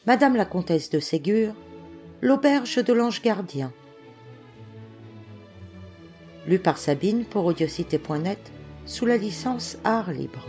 Madame la comtesse de Ségur, l'auberge de l'ange gardien. Lu par Sabine pour audiocité.net sous la licence Art Libre.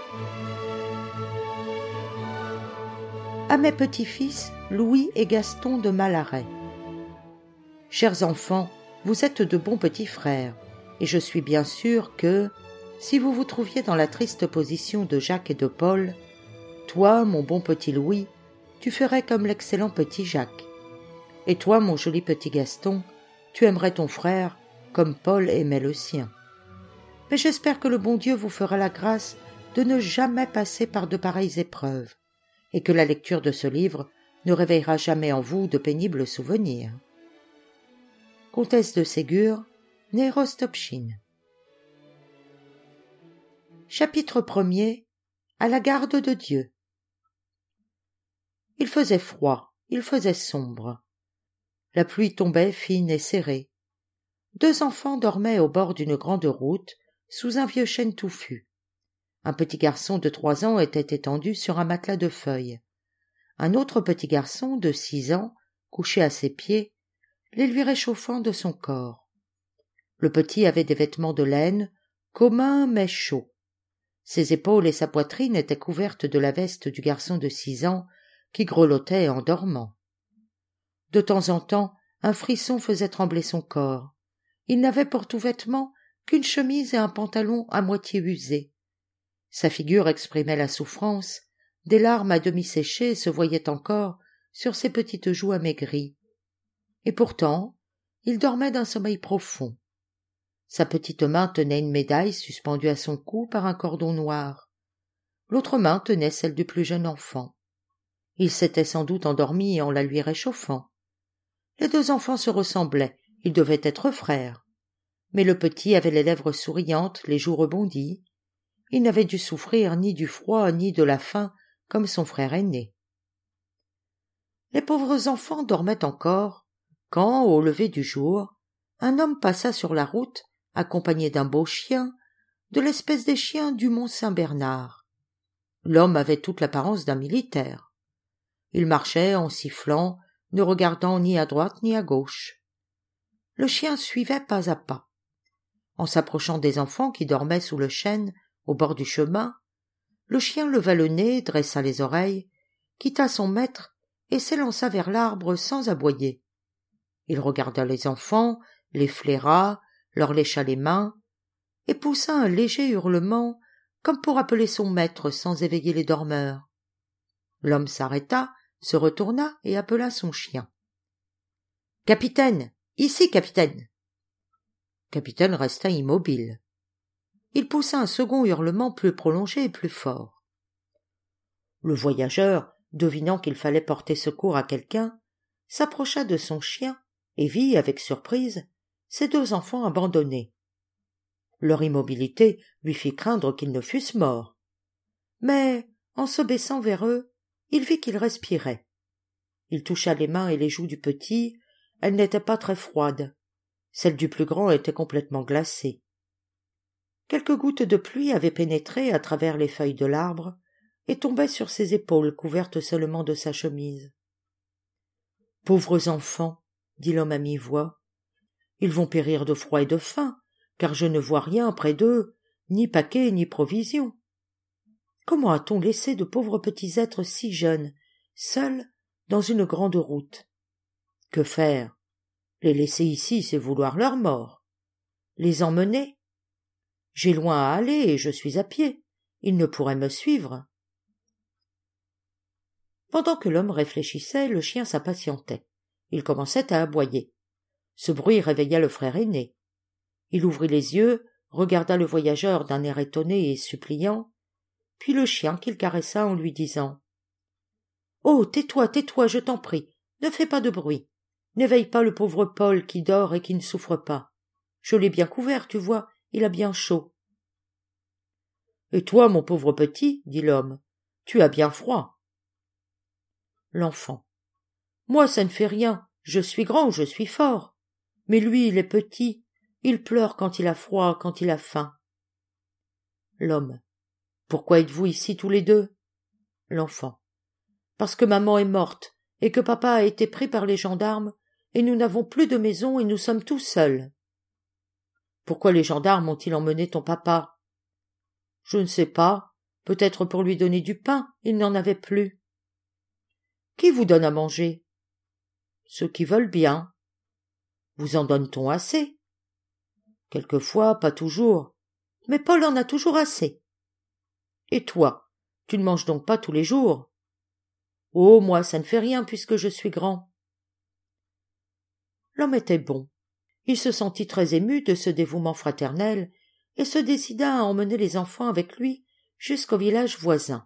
À mes petits-fils, Louis et Gaston de Malaret. Chers enfants, vous êtes de bons petits frères, et je suis bien sûr que, si vous vous trouviez dans la triste position de Jacques et de Paul, toi, mon bon petit Louis, tu ferais comme l'excellent petit Jacques. Et toi, mon joli petit Gaston, tu aimerais ton frère comme Paul aimait le sien. Mais j'espère que le bon Dieu vous fera la grâce de ne jamais passer par de pareilles épreuves, et que la lecture de ce livre ne réveillera jamais en vous de pénibles souvenirs. Comtesse de Ségur, née Rostopchine. Chapitre 1er. À la garde de Dieu. Il faisait froid, il faisait sombre. La pluie tombait fine et serrée. 2 enfants dormaient au bord d'une grande route, sous un vieux chêne touffu. Un petit garçon de 3 ans était étendu sur un matelas de feuilles. Un autre petit garçon de 6 ans, couché à ses pieds, les lui réchauffant de son corps. Le petit avait des vêtements de laine, communs mais chauds. Ses épaules et sa poitrine étaient couvertes de la veste du garçon de 6 ans, qui grelottait en dormant. De temps en temps, un frisson faisait trembler son corps. Il n'avait pour tout vêtement qu'une chemise et un pantalon à moitié usés. Sa figure exprimait la souffrance, des larmes à demi séchées se voyaient encore sur ses petites joues amaigries. Et pourtant, il dormait d'un sommeil profond. Sa petite main tenait une médaille suspendue à son cou par un cordon noir. L'autre main tenait celle du plus jeune enfant. Il s'était sans doute endormi en la lui réchauffant. Les 2 enfants se ressemblaient, ils devaient être frères. Mais le petit avait les lèvres souriantes, les joues rebondies. Il n'avait dû souffrir ni du froid ni de la faim comme son frère aîné. Les pauvres enfants dormaient encore, quand, au lever du jour, un homme passa sur la route, accompagné d'un beau chien, de l'espèce des chiens du mont Saint-Bernard. L'homme avait toute l'apparence d'un militaire. Il marchait en sifflant, ne regardant ni à droite ni à gauche. Le chien suivait pas à pas. En s'approchant des enfants qui dormaient sous le chêne, au bord du chemin, le chien leva le nez, dressa les oreilles, quitta son maître et s'élança vers l'arbre sans aboyer. Il regarda les enfants, les flaira, leur lécha les mains, et poussa un léger hurlement, comme pour appeler son maître sans éveiller les dormeurs. L'homme s'arrêta, se retourna et appela son chien. « Capitaine! Ici, capitaine !» Capitaine resta immobile. Il poussa un second hurlement plus prolongé et plus fort. Le voyageur, devinant qu'il fallait porter secours à quelqu'un, s'approcha de son chien et vit, avec surprise, ses 2 enfants abandonnés. Leur immobilité lui fit craindre qu'ils ne fussent morts. Mais, en se baissant vers eux, il vit qu'ils respiraient. Il toucha les mains et les joues du petit, elles n'étaient pas très froides. Celles du plus grand étaient complètement glacées. Quelques gouttes de pluie avaient pénétré à travers les feuilles de l'arbre et tombaient sur ses épaules couvertes seulement de sa chemise. « Pauvres enfants, dit l'homme à mi-voix, ils vont périr de froid et de faim, car je ne vois rien près d'eux, ni paquet ni provisions. Comment a-t-on laissé de pauvres petits êtres si jeunes, seuls, dans une grande route? Que faire? Les laisser ici, c'est vouloir leur mort. Les emmener? J'ai loin à aller et je suis à pied. Ils ne pourraient me suivre. » Pendant que l'homme réfléchissait, le chien s'impatientait. Il commençait à aboyer. Ce bruit réveilla le frère aîné. Il ouvrit les yeux, regarda le voyageur d'un air étonné et suppliant, puis le chien qu'il caressa en lui disant « Oh, tais-toi, tais-toi, je t'en prie, ne fais pas de bruit. N'éveille pas le pauvre Paul qui dort et qui ne souffre pas. Je l'ai bien couvert, tu vois, il a bien chaud. »« Et toi, mon pauvre petit, dit l'homme, tu as bien froid. » L'enfant. « Moi, ça ne fait rien, je suis grand, je suis fort. Mais lui, il est petit, il pleure quand il a froid, quand il a faim. » L'homme. « Pourquoi êtes-vous ici tous les 2 ?» L'enfant. parce que maman est morte et que papa a été pris par les gendarmes et nous n'avons plus de maison et nous sommes tout seuls. Pourquoi les gendarmes ont-ils emmené ton papa? Je ne sais pas. Peut-être pour lui donner du pain, il n'en avait plus. Qui vous donne à manger? Ceux qui veulent bien. Vous en donne-t-on assez? Quelquefois, pas toujours. Mais Paul en a toujours assez. Et toi, tu ne manges donc pas tous les jours? Oh, moi, ça ne fait rien puisque je suis grand. L'homme était bon. Il se sentit très ému de ce dévouement fraternel et se décida à emmener les enfants avec lui jusqu'au village voisin.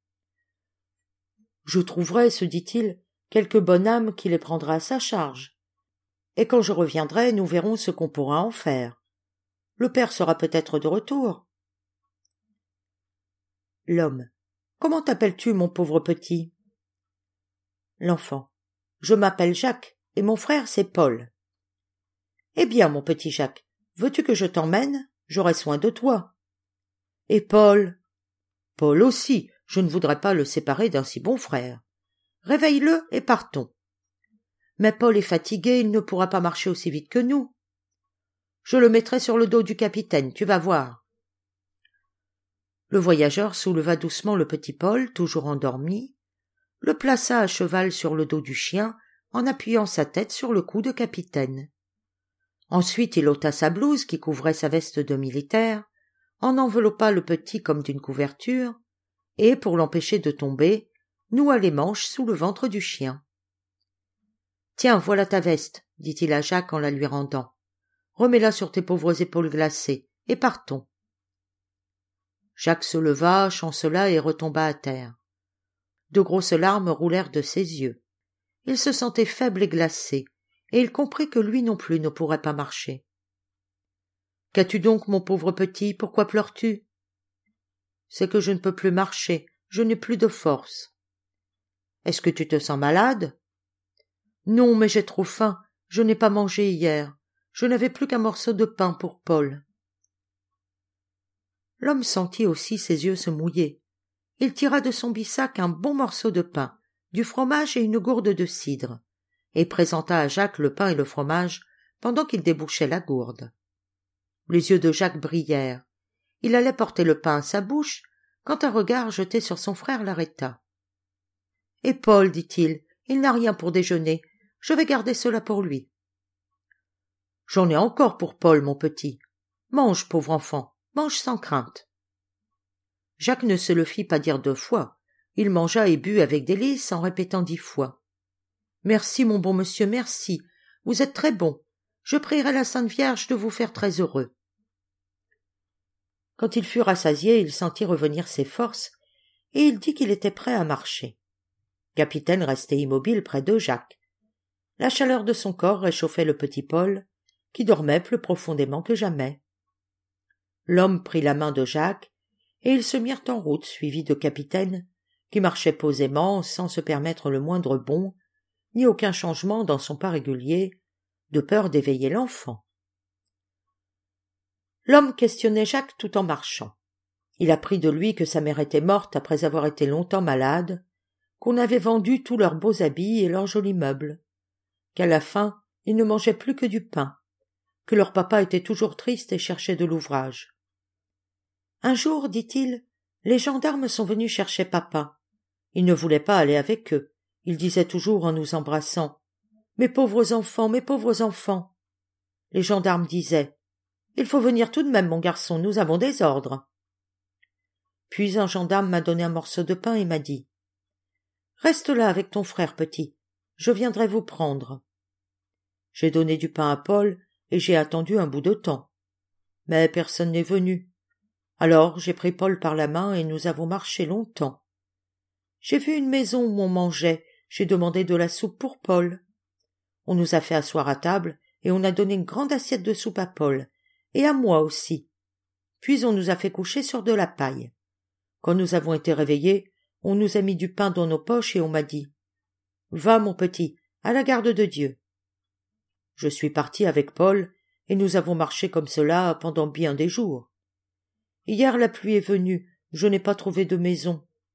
Je trouverai, se dit-il, quelque bonne âme qui les prendra à sa charge. Et quand je reviendrai, nous verrons ce qu'on pourra en faire. Le père sera peut-être de retour. L'homme. Comment t'appelles-tu, mon pauvre petit? L'enfant. Je m'appelle Jacques, et mon frère c'est Paul. Eh bien, mon petit Jacques, veux-tu que je t'emmène? J'aurai soin de toi. Et Paul? Paul aussi, je ne voudrais pas le séparer d'un si bon frère. Réveille-le et partons. Mais Paul est fatigué, il ne pourra pas marcher aussi vite que nous. Je le mettrai sur le dos du capitaine, tu vas voir. Le voyageur souleva doucement le petit Paul, toujours endormi, le plaça à cheval sur le dos du chien, en appuyant sa tête sur le cou de capitaine. Ensuite il ôta sa blouse qui couvrait sa veste de militaire, en enveloppa le petit comme d'une couverture, et, pour l'empêcher de tomber, noua les manches sous le ventre du chien. « Tiens, voilà ta veste, dit-il à Jacques en la lui rendant. Remets-la sur tes pauvres épaules glacées, et partons. » Jacques se leva, chancela et retomba à terre. De grosses larmes roulèrent de ses yeux. Il se sentait faible et glacé, et il comprit que lui non plus ne pourrait pas marcher. « Qu'as-tu donc, mon pauvre petit, pourquoi pleures-tu ?»« C'est que je ne peux plus marcher, je n'ai plus de force. »« Est-ce que tu te sens malade ?»« Non, mais j'ai trop faim, je n'ai pas mangé hier, je n'avais plus qu'un morceau de pain pour Paul. » L'homme sentit aussi ses yeux se mouiller. Il tira de son bissac un bon morceau de pain, du fromage et une gourde de cidre, et présenta à Jacques le pain et le fromage pendant qu'il débouchait la gourde. Les yeux de Jacques brillèrent. Il allait porter le pain à sa bouche, quand un regard jeté sur son frère l'arrêta. « Et Paul, dit-il, il n'a rien pour déjeuner, je vais garder cela pour lui. »« J'en ai encore pour Paul, mon petit. Mange, pauvre enfant, mange sans crainte. » Jacques ne se le fit pas dire 2 fois. Il mangea et but avec délice en répétant 10 fois. « Merci, mon bon monsieur, merci. Vous êtes très bon. Je prierai la Sainte Vierge de vous faire très heureux. » Quand il fut rassasié, il sentit revenir ses forces, et il dit qu'il était prêt à marcher. Capitaine restait immobile près de Jacques. La chaleur de son corps réchauffait le petit Paul, qui dormait plus profondément que jamais. L'homme prit la main de Jacques, et ils se mirent en route suivis de Capitaine, qui marchait posément sans se permettre le moindre bond, ni aucun changement dans son pas régulier, de peur d'éveiller l'enfant. L'homme questionnait Jacques tout en marchant. Il apprit de lui que sa mère était morte après avoir été longtemps malade, qu'on avait vendu tous leurs beaux habits et leurs jolis meubles, qu'à la fin ils ne mangeaient plus que du pain, que leur papa était toujours triste et cherchait de l'ouvrage. Un jour, dit-il, les gendarmes sont venus chercher papa. Ils ne voulaient pas aller avec eux. Ils disaient toujours en nous embrassant « Mes pauvres enfants, mes pauvres enfants !» Les gendarmes disaient « Il faut venir tout de même, mon garçon, nous avons des ordres. » Puis un gendarme m'a donné un morceau de pain et m'a dit « Reste là avec ton frère petit, je viendrai vous prendre. » J'ai donné du pain à Paul et j'ai attendu un bout de temps. Mais personne n'est venu. Alors j'ai pris Paul par la main et nous avons marché longtemps. J'ai vu une maison où on mangeait, j'ai demandé de la soupe pour Paul. On nous a fait asseoir à table et on a donné une grande assiette de soupe à Paul, et à moi aussi. Puis on nous a fait coucher sur de la paille. Quand nous avons été réveillés, on nous a mis du pain dans nos poches et on m'a dit « Va, mon petit, à la garde de Dieu. » Je suis parti avec Paul et nous avons marché comme cela pendant bien des jours. Hier la pluie est venue, je n'ai pas trouvé de maison.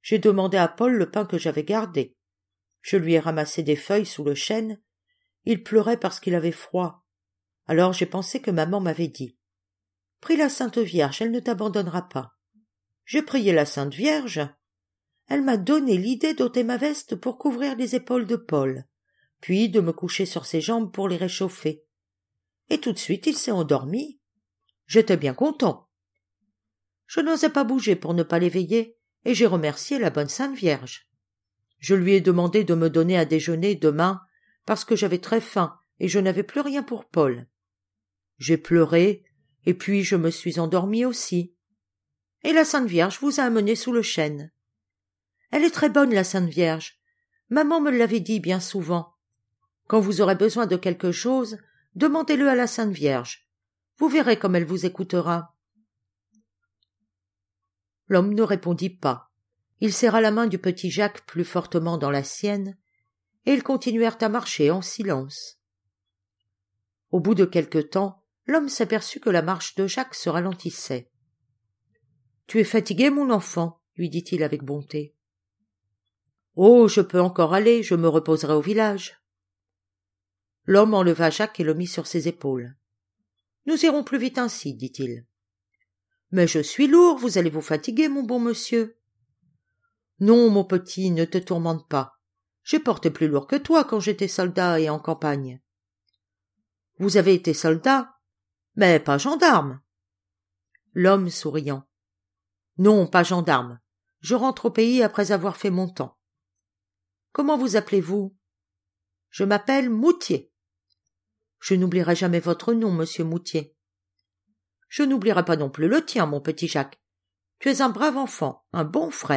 J'ai demandé à Paul le pain que j'avais gardé. Je lui ai ramassé des feuilles sous le chêne. Il pleurait parce qu'il avait froid. Alors j'ai pensé que maman m'avait dit. Prie la Sainte Vierge, elle ne t'abandonnera pas. J'ai prié la Sainte Vierge. Elle m'a donné l'idée d'ôter ma veste pour couvrir les épaules de Paul, puis de me coucher sur ses jambes pour les réchauffer. Et tout de suite il s'est endormi. J'étais bien content. Je n'osais pas bouger pour ne pas l'éveiller, et j'ai remercié la bonne Sainte Vierge. Je lui ai demandé de me donner à déjeuner demain, parce que j'avais très faim et je n'avais plus rien pour Paul. J'ai pleuré, et puis je me suis endormie aussi. Et la Sainte Vierge vous a amené sous le chêne. Elle est très bonne, la Sainte Vierge. Maman me l'avait dit bien souvent. Quand vous aurez besoin de quelque chose, demandez-le à la Sainte Vierge. Vous verrez comme elle vous écoutera. L'homme ne répondit pas. Il serra la main du petit Jacques plus fortement dans la sienne, et ils continuèrent à marcher en silence. Au bout de quelque temps, l'homme s'aperçut que la marche de Jacques se ralentissait. « Tu es fatigué, mon enfant ?» lui dit-il avec bonté. « Oh, je peux encore aller, je me reposerai au village. » L'homme enleva Jacques et le mit sur ses épaules. « Nous irons plus vite ainsi, dit-il. »« Mais je suis lourd, vous allez vous fatiguer, mon bon monsieur. »« Non, mon petit, ne te tourmente pas. J'ai porté plus lourd que toi quand j'étais soldat et en campagne. »« Vous avez été soldat, mais pas gendarme. » L'homme souriant. « Non, pas gendarme. Je rentre au pays après avoir fait mon temps. »« Comment vous appelez-vous ?»« Je m'appelle Moutier. »« Je n'oublierai jamais votre nom, monsieur Moutier. »« Je n'oublierai pas non plus le tien, mon petit Jacques. Tu es un brave enfant, un bon frère. »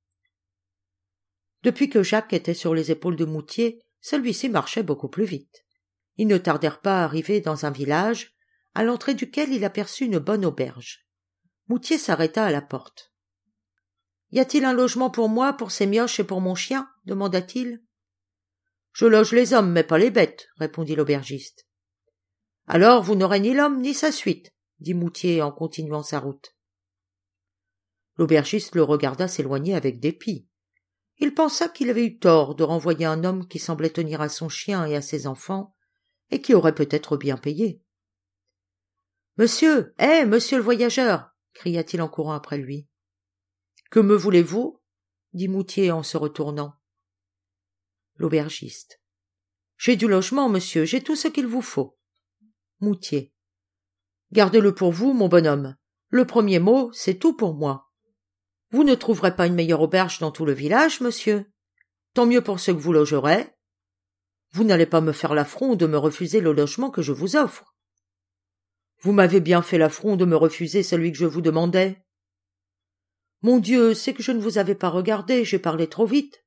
Depuis que Jacques était sur les épaules de Moutier, celui-ci marchait beaucoup plus vite. Ils ne tardèrent pas à arriver dans un village, à l'entrée duquel il aperçut une bonne auberge. Moutier s'arrêta à la porte. « Y a-t-il un logement pour moi, pour ces mioches et pour mon chien ?» demanda-t-il. « Je loge les hommes, mais pas les bêtes, » répondit l'aubergiste. « Alors vous n'aurez ni l'homme ni sa suite, » dit Moutier en continuant sa route. L'aubergiste le regarda s'éloigner avec dépit. Il pensa qu'il avait eu tort de renvoyer un homme qui semblait tenir à son chien et à ses enfants, et qui aurait peut-être bien payé. « Monsieur, monsieur le voyageur !» cria-t-il en courant après lui. « Que me voulez-vous » dit Moutier en se retournant. L'aubergiste. « J'ai du logement, monsieur, j'ai tout ce qu'il vous faut. » Moutier. « Gardez-le pour vous, mon bonhomme. Le premier mot, c'est tout pour moi. Vous ne trouverez pas une meilleure auberge dans tout le village, monsieur. Tant mieux pour ceux que vous logerez. Vous n'allez pas me faire l'affront de me refuser le logement que je vous offre. Vous m'avez bien fait l'affront de me refuser celui que je vous demandais. Mon Dieu, c'est que je ne vous avais pas regardé, j'ai parlé trop vite.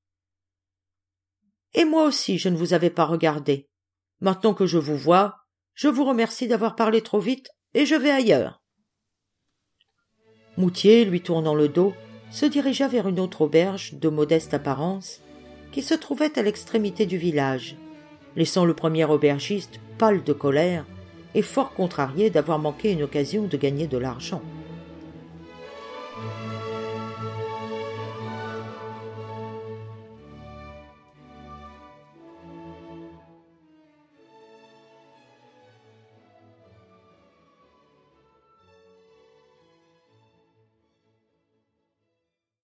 Et moi aussi, je ne vous avais pas regardé. Maintenant que je vous vois, je vous remercie d'avoir parlé trop vite et je vais ailleurs. » Moutier, lui tournant le dos, se dirigea vers une autre auberge de modeste apparence qui se trouvait à l'extrémité du village, laissant le premier aubergiste pâle de colère et fort contrarié d'avoir manqué une occasion de gagner de l'argent.